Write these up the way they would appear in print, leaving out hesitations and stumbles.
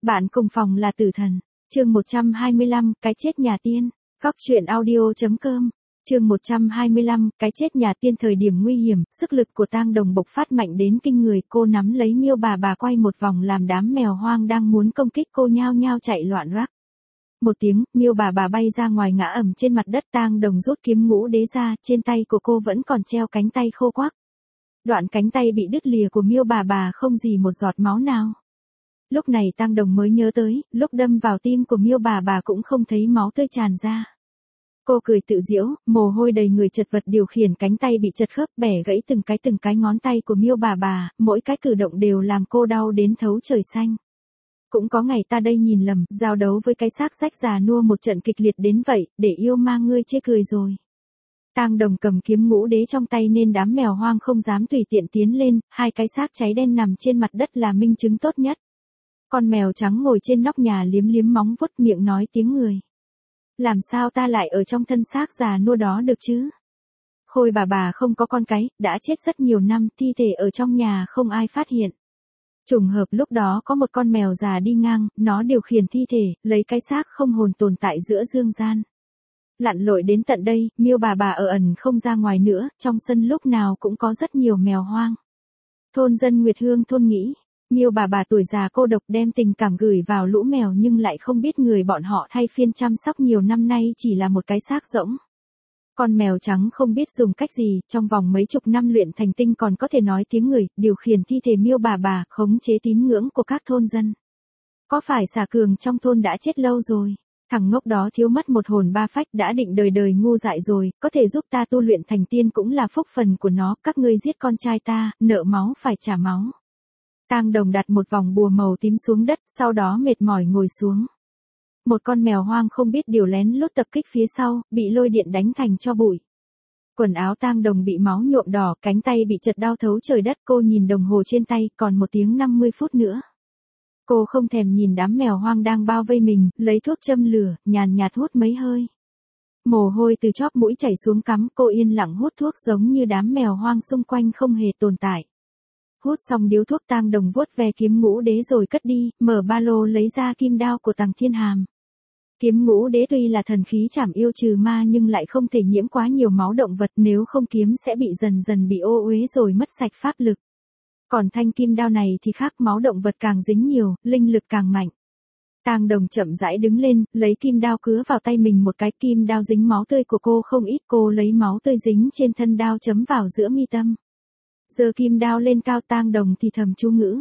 Bạn cùng phòng là tử thần. Chương 125, cái chết nhà tiên. Góc truyện audio.com. Chương 125, cái chết nhà tiên. Thời điểm nguy hiểm, sức lực của Tang Đồng bộc phát mạnh đến kinh người, cô nắm lấy Miêu bà quay một vòng làm đám mèo hoang đang muốn công kích cô nhao nhao chạy loạn rắc. Một tiếng, Miêu bà bay ra ngoài ngã ầm trên mặt đất. Tang Đồng rút kiếm ngũ đế ra, trên tay của cô vẫn còn treo cánh tay khô quắc. Đoạn cánh tay bị đứt lìa của Miêu bà không gì một giọt máu nào. Lúc này Tang Đồng mới nhớ tới, lúc đâm vào tim của Miêu bà cũng không thấy máu tươi tràn ra. Cô cười tự giễu, mồ hôi đầy người chật vật điều khiển cánh tay bị chật khớp bẻ gãy từng cái ngón tay của Miêu bà, mỗi cái cử động đều làm cô đau đến thấu trời xanh. Cũng có ngày ta đây nhìn lầm, giao đấu với cái xác rách già nua một trận kịch liệt đến vậy, để yêu ma ngươi chê cười rồi. Tang Đồng cầm kiếm ngũ đế trong tay nên đám mèo hoang không dám tùy tiện tiến lên, hai cái xác cháy đen nằm trên mặt đất là minh chứng tốt nhất. Con mèo trắng ngồi trên nóc nhà liếm liếm móng vuốt miệng nói tiếng người. Làm sao ta lại ở trong thân xác già nua đó được chứ? Khôi bà không có con cái, đã chết rất nhiều năm, thi thể ở trong nhà không ai phát hiện. Trùng hợp lúc đó có một con mèo già đi ngang, nó điều khiển thi thể, lấy cái xác không hồn tồn tại giữa dương gian. Lặn lội đến tận đây, Miêu bà ở ẩn không ra ngoài nữa, trong sân lúc nào cũng có rất nhiều mèo hoang. Thôn dân Nguyệt Hương thôn nghĩ, Miêu bà tuổi già cô độc đem tình cảm gửi vào lũ mèo nhưng lại không biết người bọn họ thay phiên chăm sóc nhiều năm nay chỉ là một cái xác rỗng. Con mèo trắng không biết dùng cách gì, trong vòng mấy chục năm luyện thành tinh còn có thể nói tiếng người, điều khiển thi thể Miêu bà, khống chế tín ngưỡng của các thôn dân. Có phải xà cường trong thôn đã chết lâu rồi? Thằng ngốc đó thiếu mất một hồn ba phách đã định đời đời ngu dại rồi, có thể giúp ta tu luyện thành tiên cũng là phúc phần của nó, các ngươi giết con trai ta, nợ máu phải trả máu. Tang Đồng đặt một vòng bùa màu tím xuống đất, sau đó mệt mỏi ngồi xuống. Một con mèo hoang không biết điều lén lút tập kích phía sau, bị lôi điện đánh thành tro bụi. Quần áo Tang Đồng bị máu nhuộm đỏ, cánh tay bị chật đau thấu trời đất, cô nhìn đồng hồ trên tay, còn 1 tiếng 50 phút nữa. Cô không thèm nhìn đám mèo hoang đang bao vây mình, lấy thuốc châm lửa, nhàn nhạt hút mấy hơi. Mồ hôi từ chóp mũi chảy xuống cắm, cô yên lặng hút thuốc giống như đám mèo hoang xung quanh không hề tồn tại. Hút xong điếu thuốc Tang Đồng vuốt ve kiếm ngũ đế rồi cất đi, mở ba lô lấy ra kim đao của Tằng Thiên Hàm. Kiếm ngũ đế tuy là thần khí trảm yêu trừ ma nhưng lại không thể nhiễm quá nhiều máu động vật, nếu không kiếm sẽ bị dần bị ô uế rồi mất sạch pháp lực. Còn thanh kim đao này thì khác, máu động vật càng dính nhiều, linh lực càng mạnh. Tang Đồng chậm rãi đứng lên, lấy kim đao cứa vào tay mình một cái, kim đao dính máu tươi của cô không ít, cô lấy máu tươi dính trên thân đao chấm vào giữa mi tâm. Giơ kim đao lên cao, Tang Đồng thì thầm chú ngữ.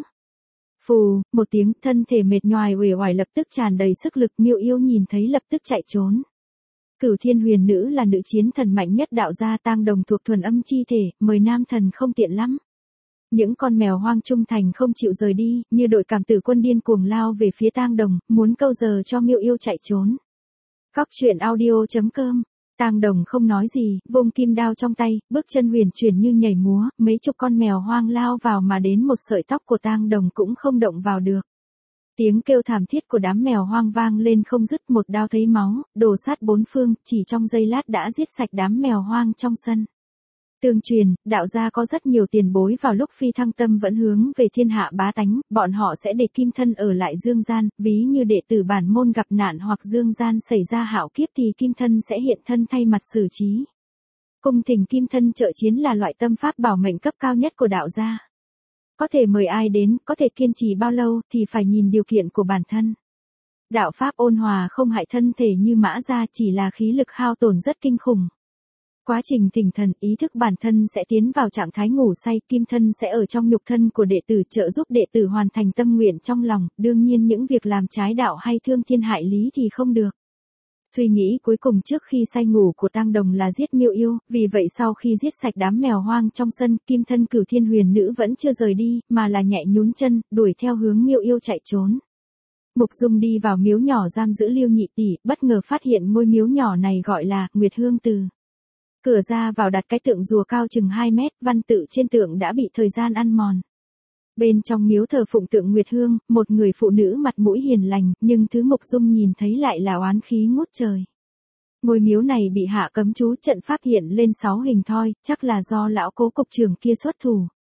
Phù, một tiếng, thân thể mệt nhoài uể oải lập tức tràn đầy sức lực, Miêu Yêu nhìn thấy lập tức chạy trốn. Cửu Thiên Huyền Nữ là nữ chiến thần mạnh nhất đạo gia, Tang Đồng thuộc thuần âm chi thể, mời nam thần không tiện lắm. Những con mèo hoang trung thành không chịu rời đi, như đội cảm tử quân điên cuồng lao về phía Tang Đồng, muốn câu giờ cho Miêu Yêu chạy trốn. Góc truyện audio.com. Tang Đồng không nói gì, vung kim đao trong tay, bước chân huyền chuyển như nhảy múa, mấy chục con mèo hoang lao vào mà đến một sợi tóc của Tang Đồng cũng không động vào được. Tiếng kêu thảm thiết của đám mèo hoang vang lên không dứt, một đao thấy máu, đổ sát bốn phương, chỉ trong giây lát đã giết sạch đám mèo hoang trong sân. Tương truyền, đạo gia có rất nhiều tiền bối vào lúc phi thăng tâm vẫn hướng về thiên hạ bá tánh, bọn họ sẽ để kim thân ở lại dương gian, ví như đệ tử bản môn gặp nạn hoặc dương gian xảy ra hạo kiếp thì kim thân sẽ hiện thân thay mặt xử trí. Cung thỉnh kim thân trợ chiến là loại tâm pháp bảo mệnh cấp cao nhất của đạo gia. Có thể mời ai đến, có thể kiên trì bao lâu thì phải nhìn điều kiện của bản thân. Đạo pháp ôn hòa không hại thân thể như mã gia, chỉ là khí lực hao tổn rất kinh khủng. Quá trình thỉnh thần, ý thức bản thân sẽ tiến vào trạng thái ngủ say, kim thân sẽ ở trong nhục thân của đệ tử trợ giúp đệ tử hoàn thành tâm nguyện trong lòng, đương nhiên những việc làm trái đạo hay thương thiên hại lý thì không được. Suy nghĩ cuối cùng trước khi say ngủ của Tang Đồng là giết Miêu Yêu, vì vậy sau khi giết sạch đám mèo hoang trong sân, kim thân Cửu Thiên Huyền Nữ vẫn chưa rời đi, mà là nhẹ nhún chân, đuổi theo hướng Miêu Yêu chạy trốn. Mục Dung đi vào miếu nhỏ giam giữ Liêu Nhị tỷ, bất ngờ phát hiện ngôi miếu nhỏ này gọi là Nguyệt Hương Từ. Cửa ra vào đặt cái tượng rùa cao chừng 2 mét, văn tự trên tượng đã bị thời gian ăn mòn. Bên trong miếu thờ phụng tượng Nguyệt Hương, một người phụ nữ mặt mũi hiền lành, nhưng thứ Mục Dung nhìn thấy lại là oán khí ngút trời. Ngôi miếu này bị hạ cấm chú, trận pháp hiện lên 6 hình thoi, chắc là do lão cố cục trưởng kia xuất thủ.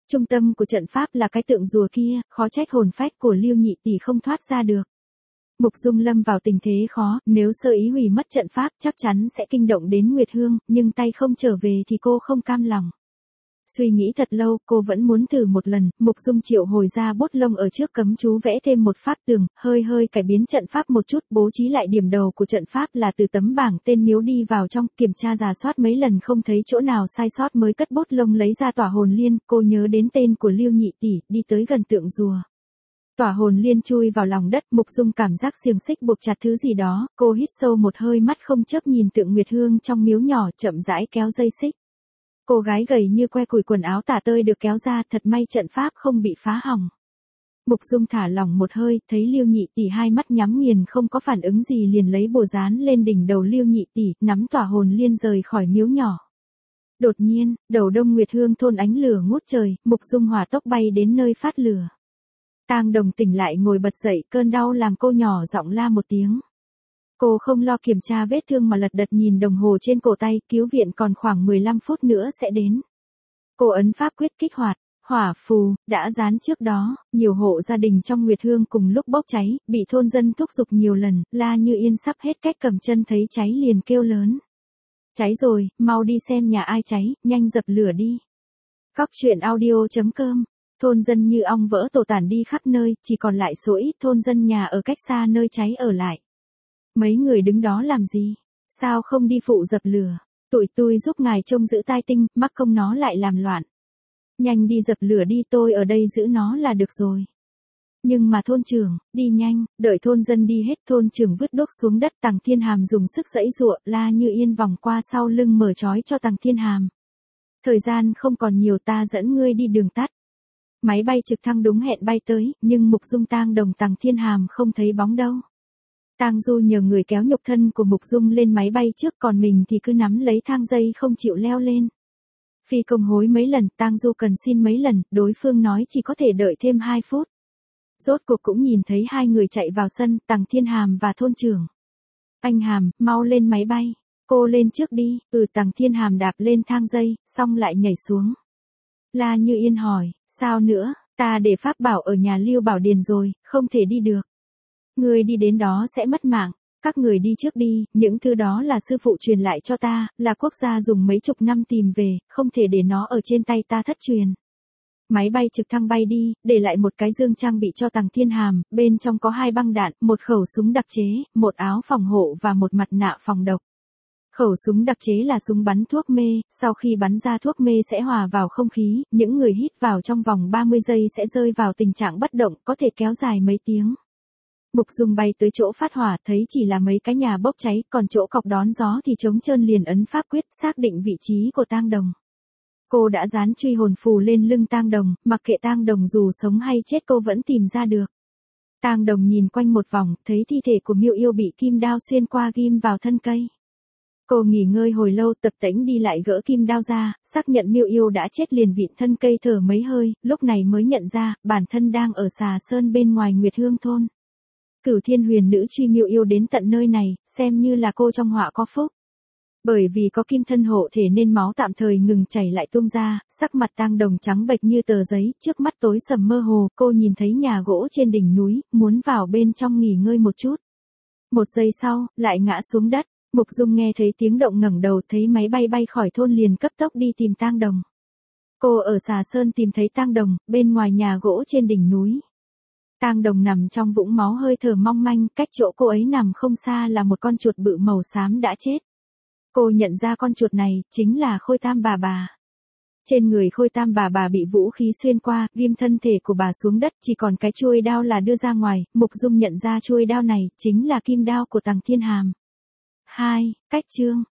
Trung tâm của trận pháp là cái tượng rùa kia, khó trách hồn phách của Lưu Nhị tỷ không thoát ra được. Mục Dung lâm vào tình thế khó, nếu sơ ý hủy mất trận pháp chắc chắn sẽ kinh động đến Nguyệt Hương, nhưng tay không trở về thì cô không cam lòng. Suy nghĩ thật lâu, cô vẫn muốn thử một lần, Mục Dung triệu hồi ra bút lông ở trước cấm chú vẽ thêm một pháp tường, hơi cải biến trận pháp một chút, bố trí lại điểm đầu của trận pháp là từ tấm bảng tên miếu đi vào trong, kiểm tra rà soát mấy lần không thấy chỗ nào sai sót mới cất bút lông lấy ra tỏa hồn liên, cô nhớ đến tên của Lưu Nhị tỷ, đi tới gần tượng rùa. Tỏa hồn liên chui vào lòng đất, Mục Dung cảm giác xiềng xích buộc chặt thứ gì đó, cô hít sâu một hơi, mắt không chớp nhìn tượng Nguyệt Hương trong miếu nhỏ, chậm rãi kéo dây xích. Cô gái gầy như que củi, quần áo tả tơi được kéo ra, thật may trận pháp không bị phá hỏng. Mục Dung thả lỏng một hơi, thấy Lưu Nhị tỷ hai mắt nhắm nghiền không có phản ứng gì, liền lấy bùa dán lên đỉnh đầu Lưu Nhị tỷ, nắm tỏa hồn liên rời khỏi miếu nhỏ. Đột nhiên, đầu Đông Nguyệt Hương thôn ánh lửa ngút trời, Mục Dung hỏa tốc bay đến nơi phát lửa. Tang Đồng tỉnh lại ngồi bật dậy, cơn đau làm cô nhỏ giọng la một tiếng. Cô không lo kiểm tra vết thương mà lật đật nhìn đồng hồ trên cổ tay, cứu viện còn khoảng 15 phút nữa sẽ đến. Cô ấn pháp quyết kích hoạt, hỏa phù, đã dán trước đó, nhiều hộ gia đình trong Nguyệt Hương cùng lúc bốc cháy, bị thôn dân thúc giục nhiều lần, La Như Yên sắp hết cách cầm chân thấy cháy liền kêu lớn. Cháy rồi, mau đi xem nhà ai cháy, nhanh dập lửa đi. Cóc truyện audio.com. Thôn dân như ong vỡ tổ tản đi khắp nơi, chỉ còn lại số ít thôn dân nhà ở cách xa nơi cháy ở lại. Mấy người đứng đó làm gì? Sao không đi phụ dập lửa? Tụi tôi giúp ngài trông giữ tai tinh, mắc công nó lại làm loạn. Nhanh đi dập lửa đi, tôi ở đây giữ nó là được rồi. Nhưng mà thôn trưởng, đi nhanh, đợi thôn dân đi hết, thôn trưởng vứt đốt xuống đất. Tằng Thiên Hàm dùng sức giãy giụa, La Như Yên vòng qua sau lưng mở trói cho Tằng Thiên Hàm. Thời gian không còn nhiều, ta dẫn ngươi đi đường tắt. Máy bay trực thăng đúng hẹn bay tới, nhưng Mục Dung Tang Đồng Tằng Thiên Hàm không thấy bóng đâu. Tang Du nhờ người kéo nhục thân của Mục Dung lên máy bay trước, còn mình thì cứ nắm lấy thang dây không chịu leo lên. Phi công hối mấy lần, Tang Du cần xin mấy lần, đối phương nói chỉ có thể đợi thêm 2 phút. Rốt cuộc cũng nhìn thấy hai người chạy vào sân, Tằng Thiên Hàm và thôn trưởng. Anh Hàm, mau lên máy bay. Cô lên trước đi. Tằng Thiên Hàm đạp lên thang dây, xong lại nhảy xuống. La Như Yên hỏi, sao nữa, ta để pháp bảo ở nhà Lưu Bảo Điền rồi, không thể đi được. Người đi đến đó sẽ mất mạng, các người đi trước đi, những thứ đó là sư phụ truyền lại cho ta, là quốc gia dùng mấy chục năm tìm về, không thể để nó ở trên tay ta thất truyền. Máy bay trực thăng bay đi, để lại một cái dương trang bị cho Tằng Thiên Hàm, bên trong có 2 băng đạn, một khẩu súng đặc chế, một áo phòng hộ và một mặt nạ phòng độc. Khẩu súng đặc chế là súng bắn thuốc mê, sau khi bắn ra thuốc mê sẽ hòa vào không khí, những người hít vào trong vòng 30 giây sẽ rơi vào tình trạng bất động, có thể kéo dài mấy tiếng. Mục Dung bay tới chỗ phát hỏa, thấy chỉ là mấy cái nhà bốc cháy, còn chỗ cọc đón gió thì trống trơn, liền ấn pháp quyết, xác định vị trí của Tang Đồng. Cô đã dán truy hồn phù lên lưng Tang Đồng, mặc kệ Tang Đồng dù sống hay chết cô vẫn tìm ra được. Tang Đồng nhìn quanh một vòng, thấy thi thể của Miêu Yêu bị kim đao xuyên qua ghim vào thân cây. Cô nghỉ ngơi hồi lâu, tập tễnh đi lại gỡ kim đao ra, xác nhận Miêu Yêu đã chết liền vịn thân cây thở mấy hơi, lúc này mới nhận ra, bản thân đang ở Xà Sơn bên ngoài Nguyệt Hương thôn. Cửu Thiên Huyền Nữ truy Miêu Yêu đến tận nơi này, xem như là cô trong họa có phúc. Bởi vì có kim thân hộ thể nên máu tạm thời ngừng chảy lại tuôn ra, sắc mặt Tang Đồng trắng bệch như tờ giấy, trước mắt tối sầm mơ hồ, cô nhìn thấy nhà gỗ trên đỉnh núi, muốn vào bên trong nghỉ ngơi một chút. Một giây sau, lại ngã xuống đất. Mục Dung nghe thấy tiếng động ngẩng đầu, thấy máy bay bay khỏi thôn liền cấp tốc đi tìm Tang Đồng. Cô ở Xà Sơn tìm thấy Tang Đồng, bên ngoài nhà gỗ trên đỉnh núi. Tang Đồng nằm trong vũng máu hơi thở mong manh, cách chỗ cô ấy nằm không xa là một con chuột bự màu xám đã chết. Cô nhận ra con chuột này, chính là Khôi Tam bà bà. Trên người Khôi Tam bà bà bị vũ khí xuyên qua, ghim thân thể của bà xuống đất, chỉ còn cái chuôi đao là đưa ra ngoài, Mục Dung nhận ra chuôi đao này, chính là kim đao của Tằng Thiên Hàm. 2. Cách chương